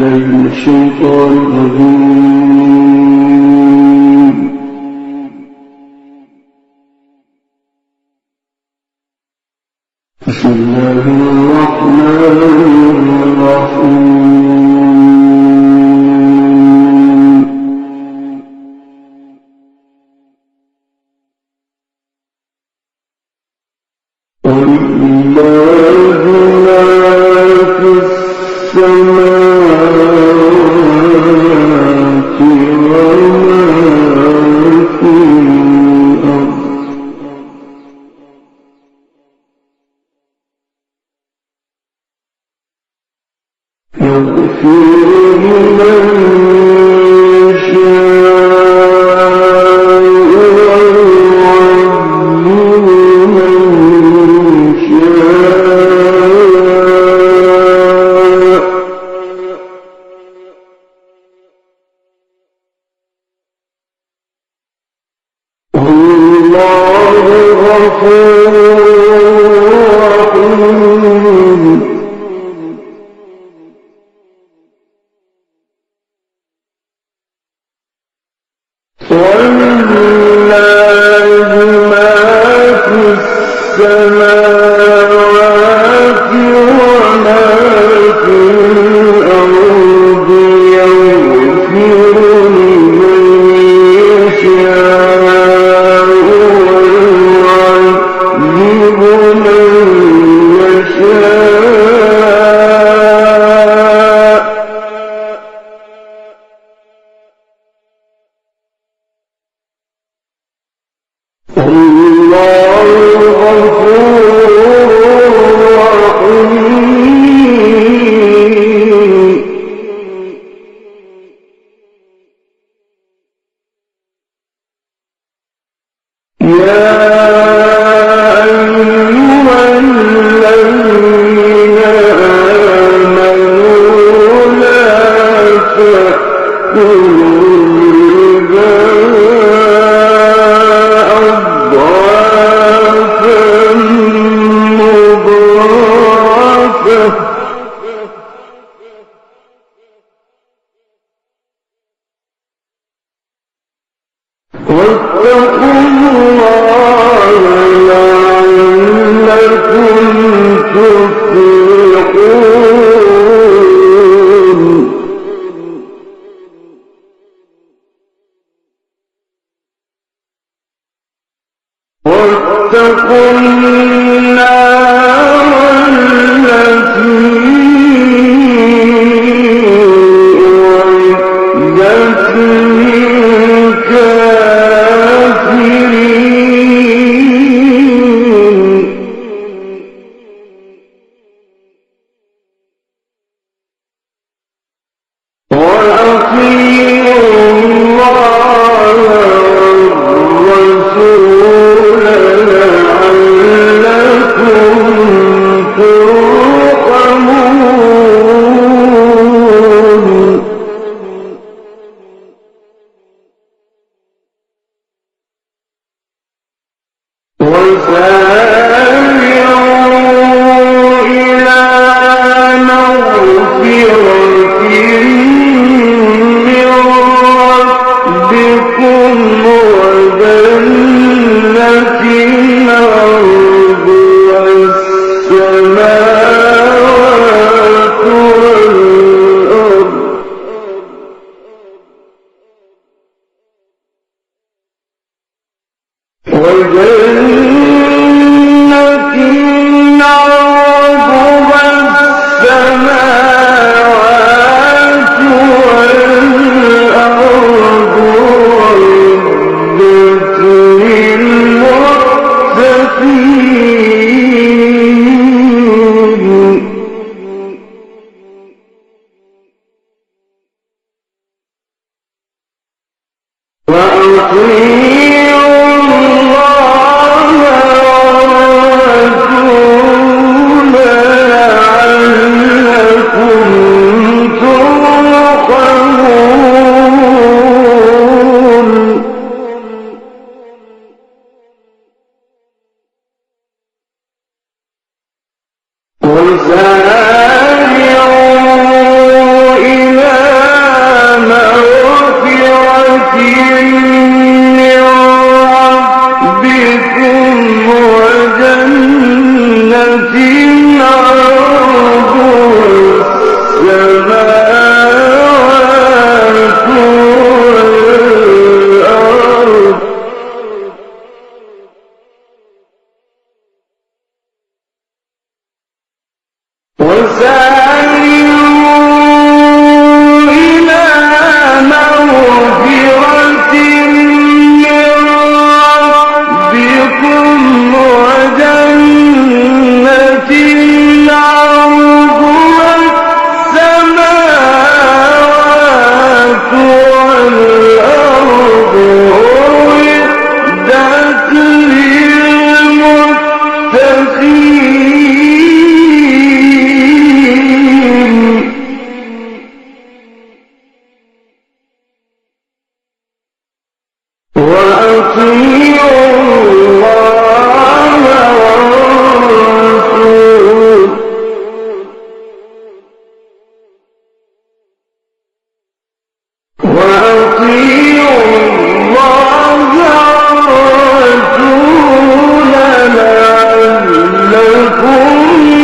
الشيطان الرجيم. بسم الله الرحمن الرحيم. ولله ما في السماوات وما في الأرض. يغفر لمن يشاء ويعذب من يشاء. والله غفور رحيم. ولله ما في السماوات وما في الأرض. يغفر لمن يشاء ويعذب من يشاء. الله غفور رحيم. يا أيها الذين آمنوا لا تأكلوا واتقوا الله لعلكم تفلحون. واتقوا النار التي أعدت للكافرين. وأطيعوا الله والرسول لعلكم ترحمون. وسارعوا إلى مغفرة من ربكم وجنة عرضها السماوات والأرض. وجنة عرضها السماوات والأرض أعدت للمتقين. وأطيعوا الله والرسول لعلكم ترحمون. وسارعوا إلى وأطيعوا الله والرسول لعلكم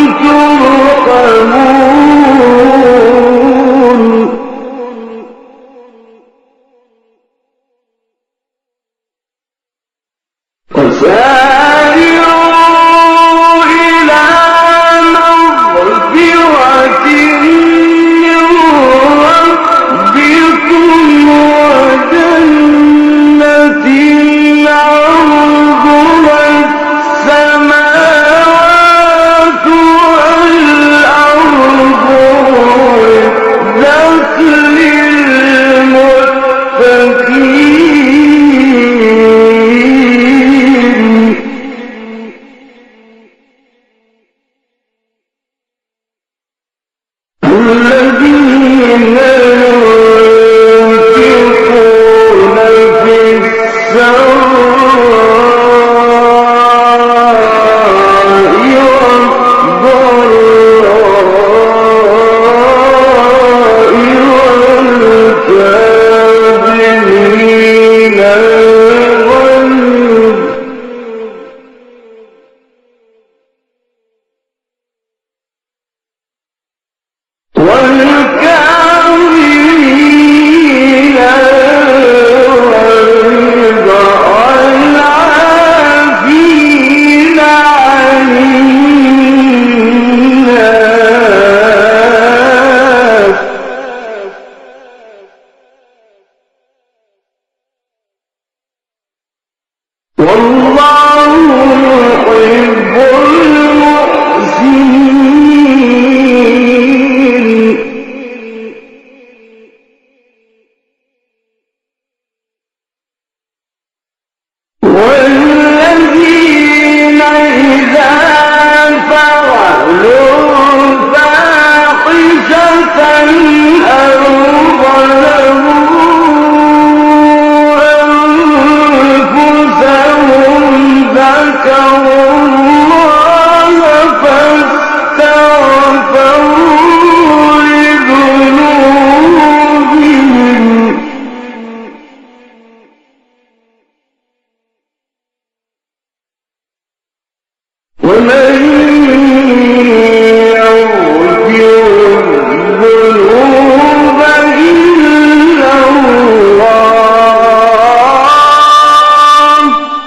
ترحمون وسارعوا إلى مغفرة من ربكم وجنة عرضها السماوات والأرض أعدت للمتقين الذين ينفقون في السراء والضراء والكاظمين الغيظ والكاظمين الغيظ والعافين عن الناس والله يحب المحسنين والذين إذا فعلوا فاحشة أو ظلموا أنفسهم ذكروا الله فاستغفروا لذنوبهم ومن يغفر الذنوب إلا الله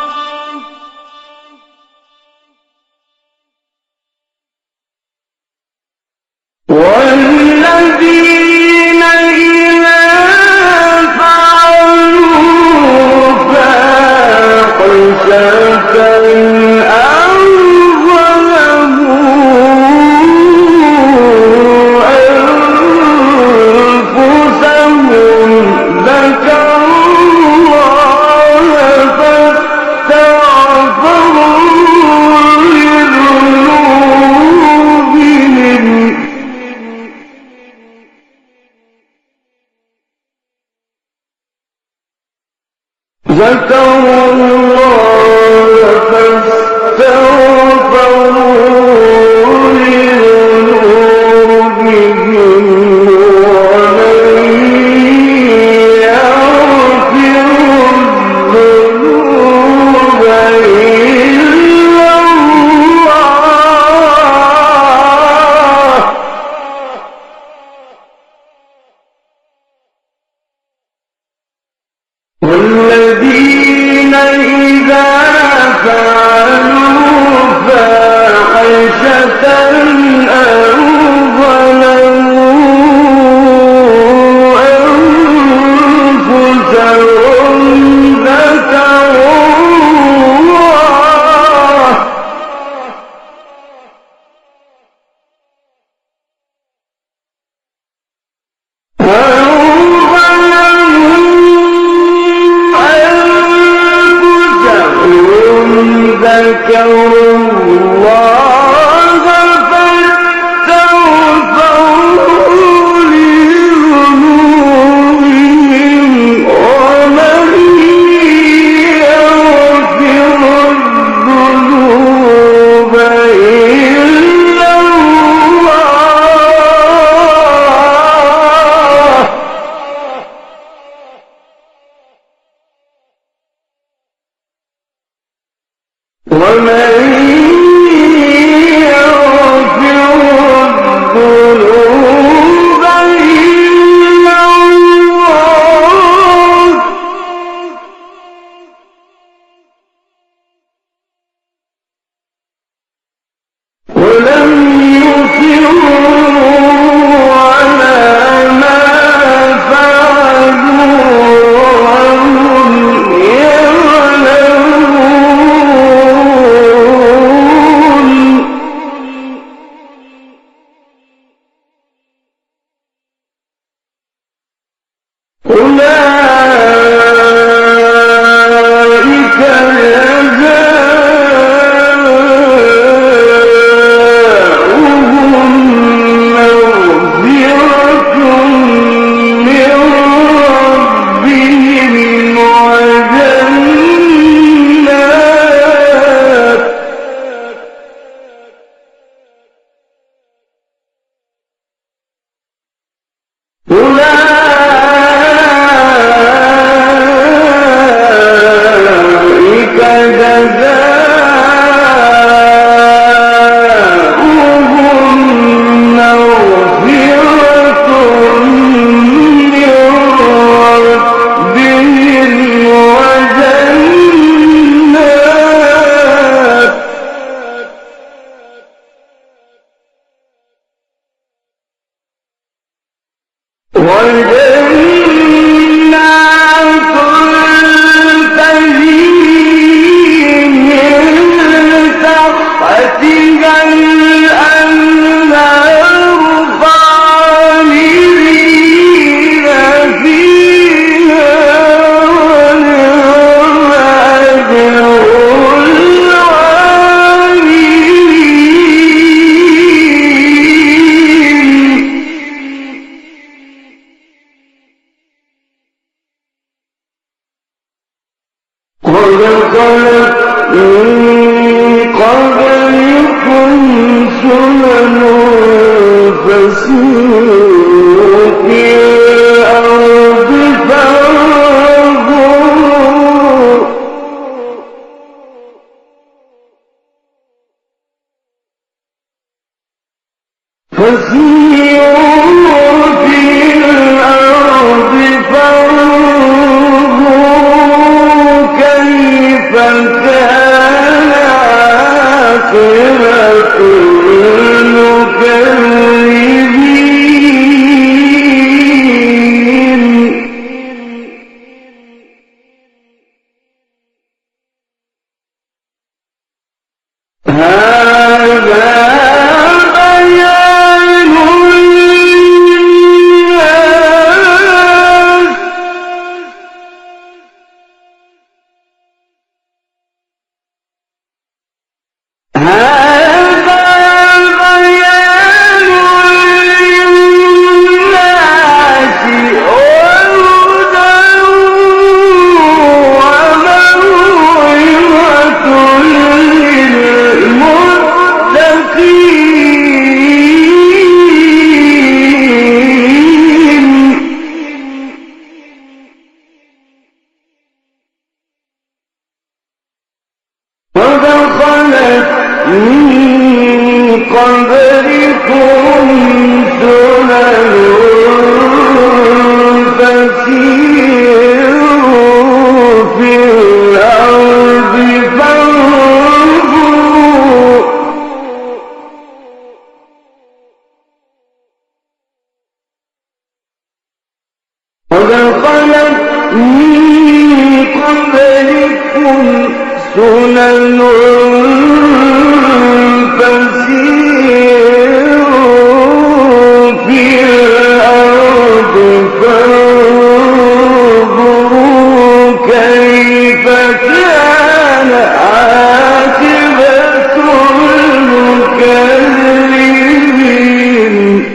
والذين إذا فعلوا فاحشة أو ظلموا أنفسهم ذكروا الله فاستغفروا لذنوبهم ذكروا الله فاستغفروا لذنوبهم ومن يغفر الذنوب إلا الله والذين إذا فعلوا فاحشة أو ظلموا أنفسهم ذكروا الله ذكروا الله فاستغفروا وجنات تجري من تحتها الأنهار خالدين فيها ونعم أجر وَدَخَلَتْ مِن قَبْلِكُمْ سُنَنٌ فَسِيرُوا فِي الْأَرْضِ فانظروا كيف كان عاقبة المكذبين. هذا بيان للناس ودخلت من قبلكم سنن فسيروا في الأرض فانظروا ودخلت من قبلكم سنن فسيروا في الأرض فانظروا كيف كان عاقبة المكذبين.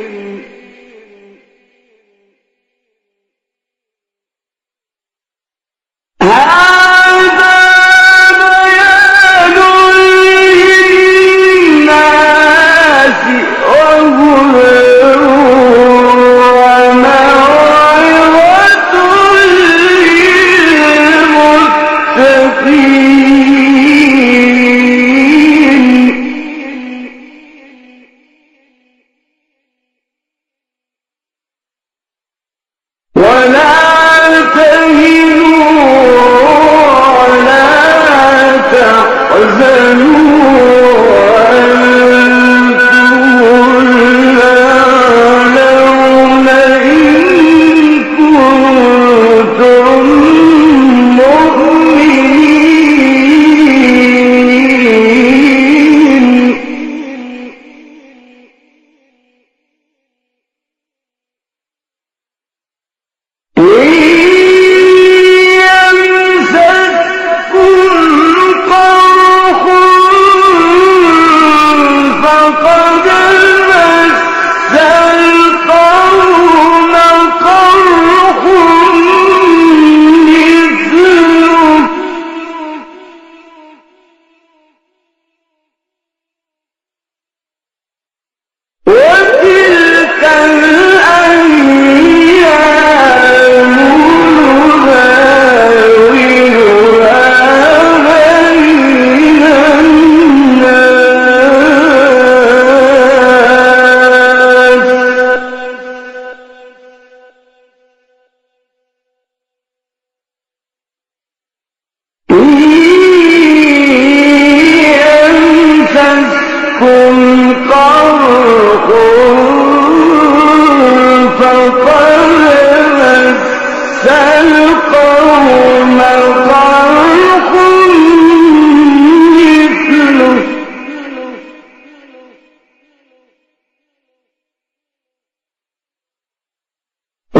ولا تهنوا ولا تحزنوا وأنتم الأعلون إن كنتم مؤمنين.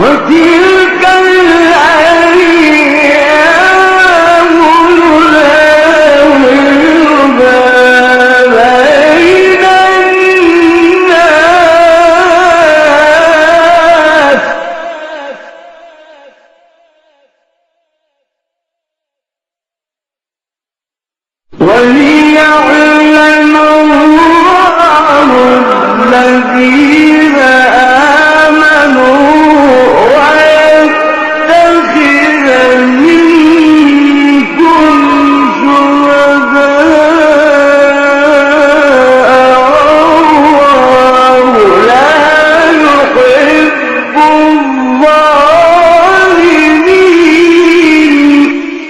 وتلك الأيام نداولها بين الناس وليعلم الله الذين آمنوا ويتخذ منكم شهداء والله لا يحب الظالمين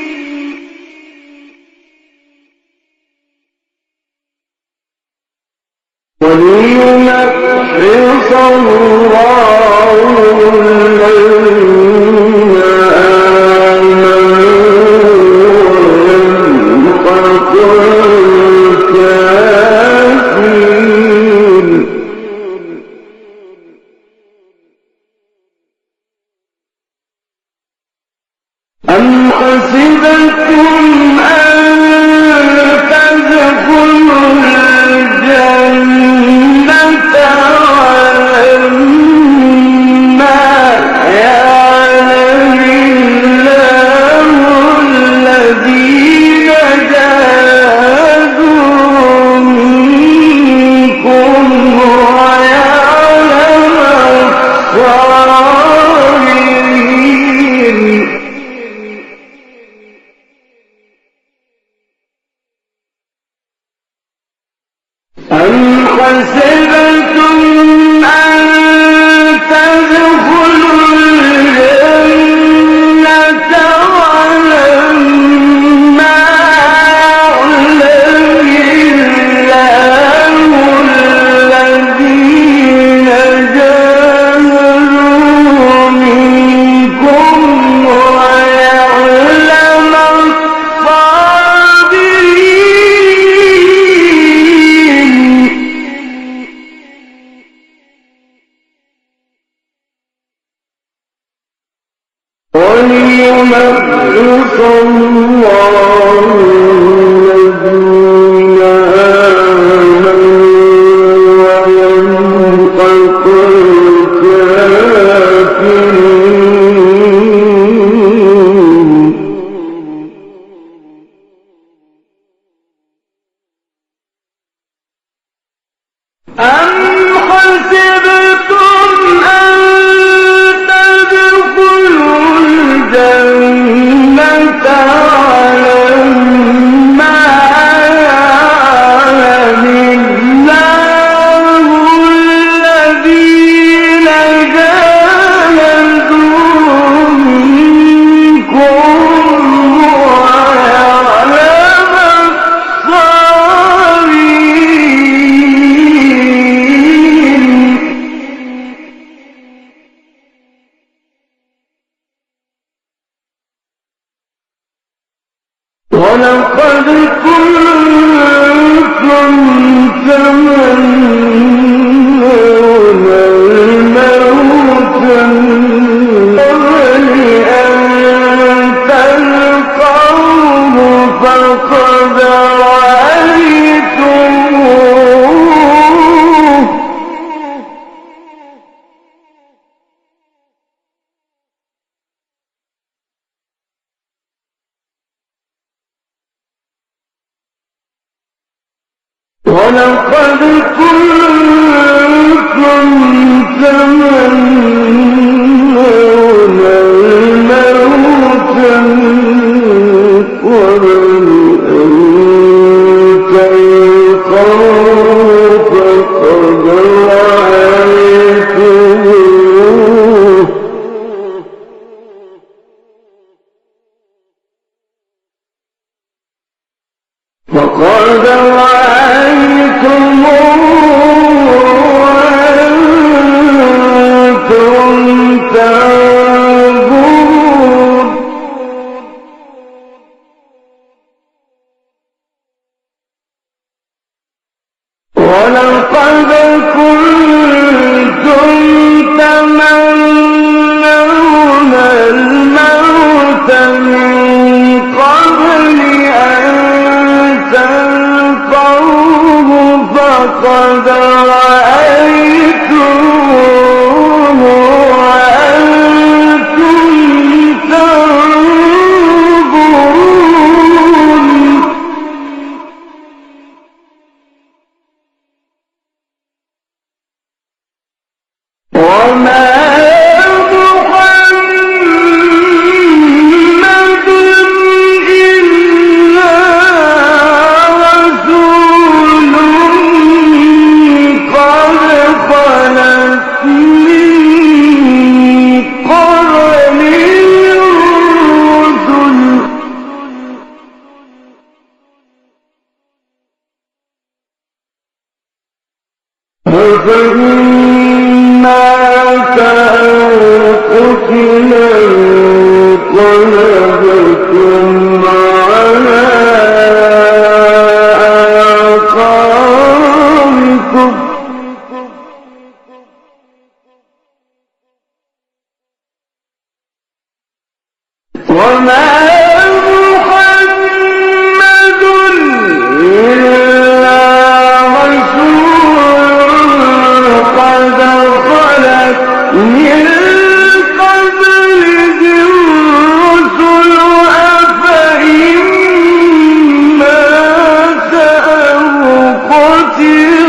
وليمحص الله الذين آمنوا ويمحق الكافرين أم حسبتم أن تدخلوا الجنة ولما يعلم الله الذين جاهدوا منكم ويعلم الصابرين أم حسبتم أن تدخلوا الجنة ولما يعلم الله الذين جاهدوا منكم ويعلم الصابرين وليمحص الله الذين آمنوا ويمحق الكافرين أم حسبتم أن تدخلوا الجنة ولما يعلم الله الذين جاهدوا منكم ويعلم الصابرين ولقد كنتم تمنون الموت من قبل أن تلقوه فقد رأيتموه ولقد كنتم تمنون الموت من قبل أن تلقوه فقد رأيتموه فقد رأيتموه وأنتم مات أو قتل انقلبتم على أعقابكم وما محمد إلا رسول قد خلت من قبله الرسل أفإن مات أو قتل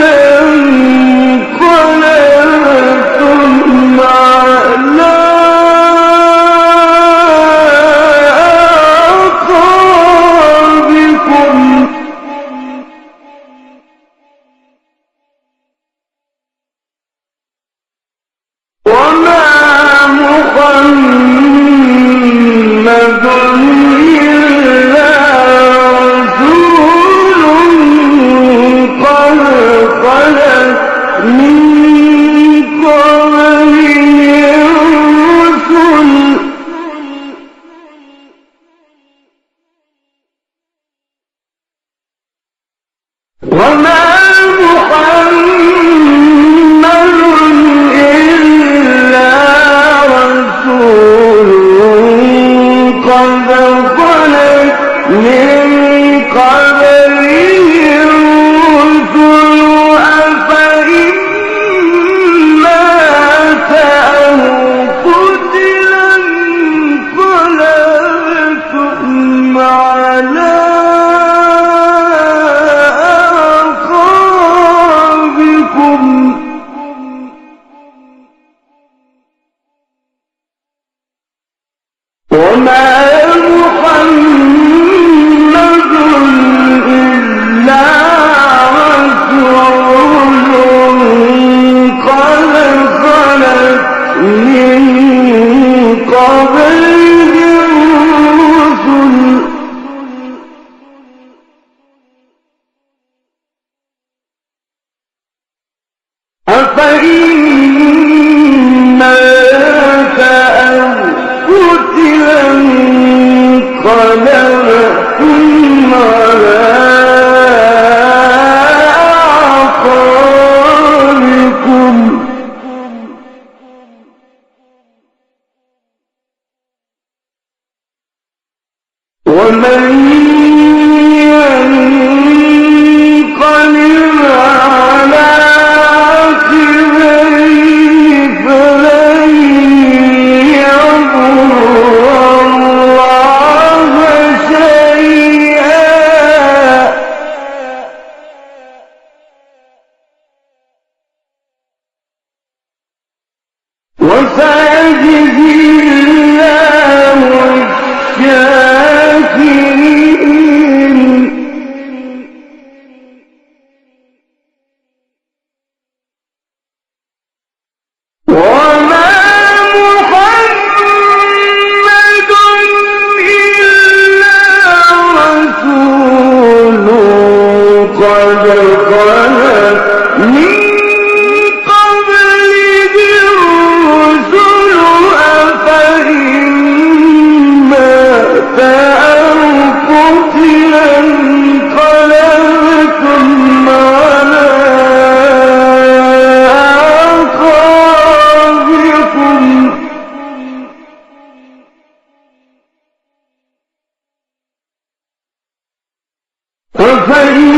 انقلبتم على وما محمد إلا رسول قد خلت من قبله الرسل وما محمد إلا رسول قد خلت من قبله الرسل أفإن مات أو قتل انقلبتم على وما محمد إلا رسول قد خلت من قبله الرسل أفإن مات أو قتل انقلبتم على أعقابكم ومن ينقلب على عقبيه فلن يضر الله شيئا وسيجزي الله الشاكرين وما محمد إلا رسول قد خلت من قبله الرسل أفإن مات أو قتل انقلبتم على أعقابكم أفإن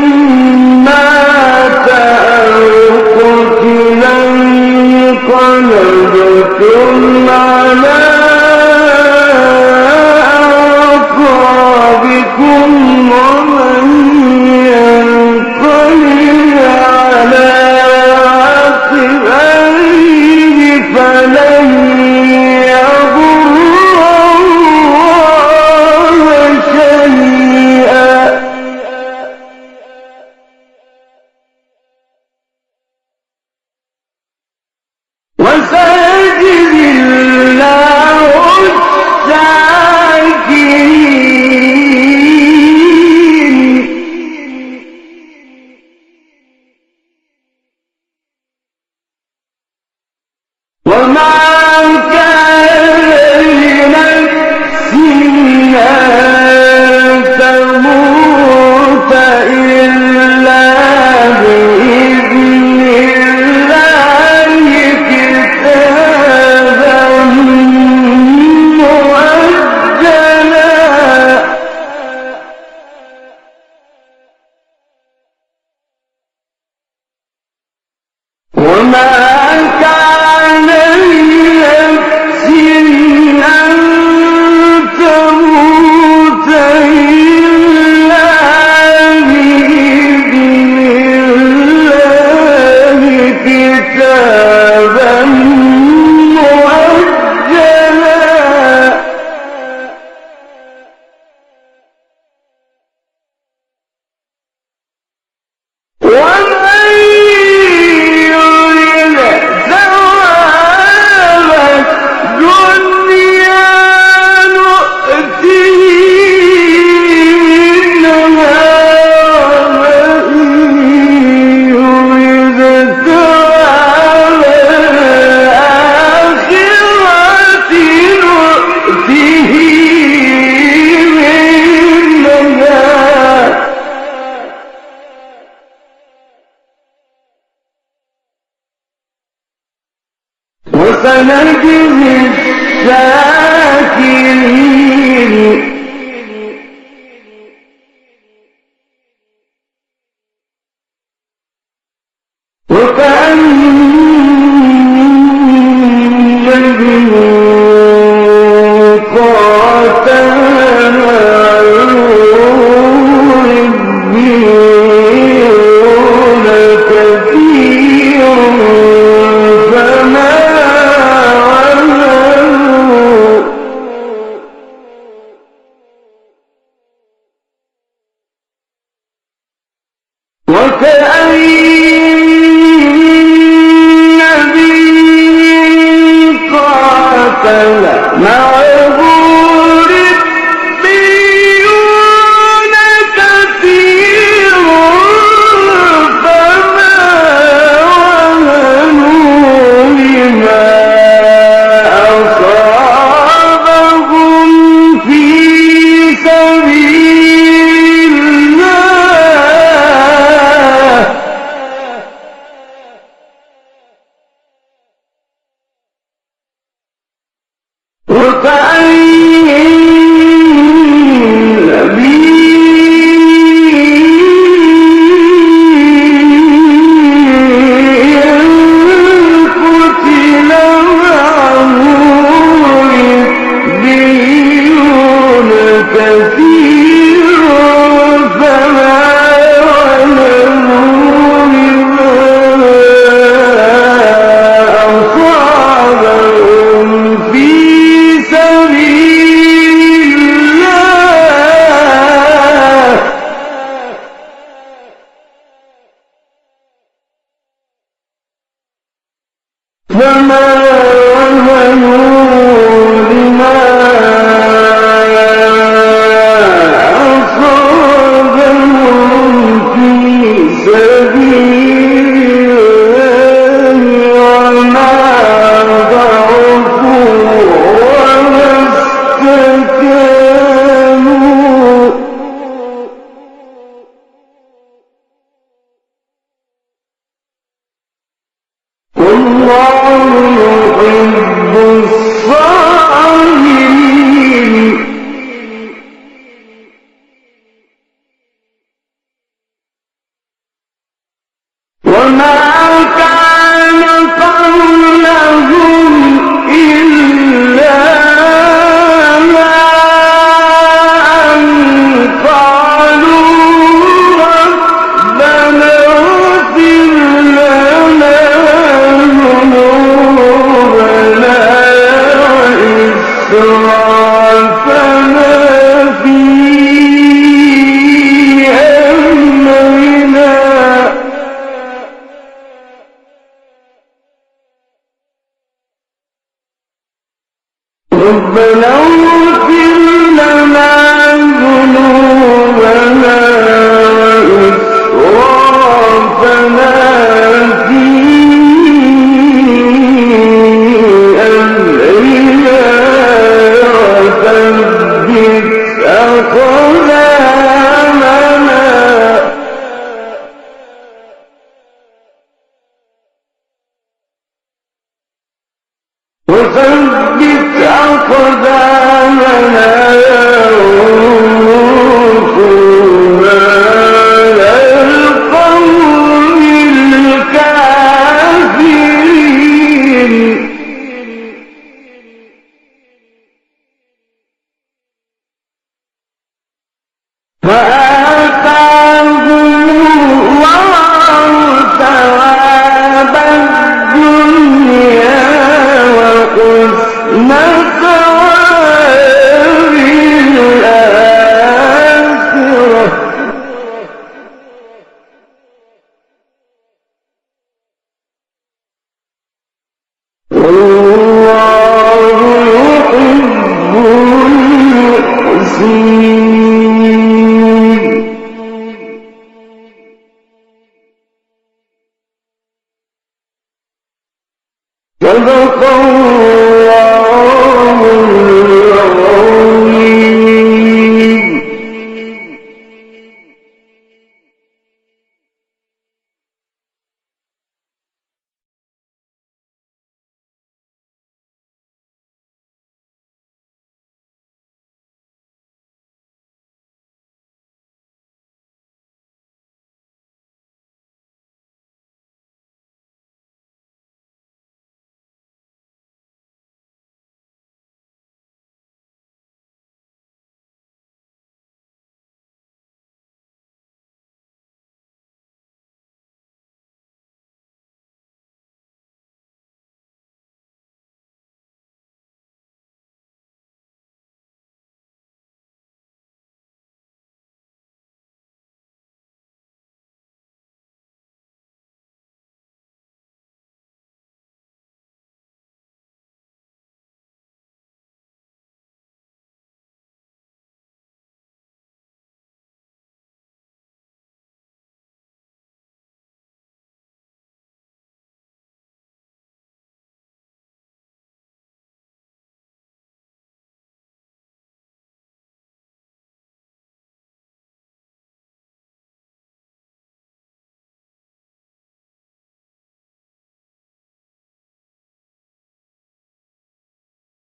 مات أو قتل انقلبتم على أعقابكم ومن ينقلب على عقبيه فلن يضر الله شيئا وسيجزي وسنجزي الشاكرين وكأن الذين قاتلنا ربيون كثير فما وكأين نبي قاتل معه ربيون كثير فما وهنوا لما أصابهم في سبيل الله وكأين نبي قتل معه ربيون كثير فما وهنوا لما أصابهم في سبيل الله فما وهنوا لما أصابهم في سبيل الله وما ضعفوا وما استكانوا والله يحب الصابرين وما كان قولهم إلا أن قالوا ربنا اغفر لنا ذنوبنا وإسرافنا في أمرنا ربنا اغفر لنا ذنوبنا وإسرافنا في وثبت أقدامنا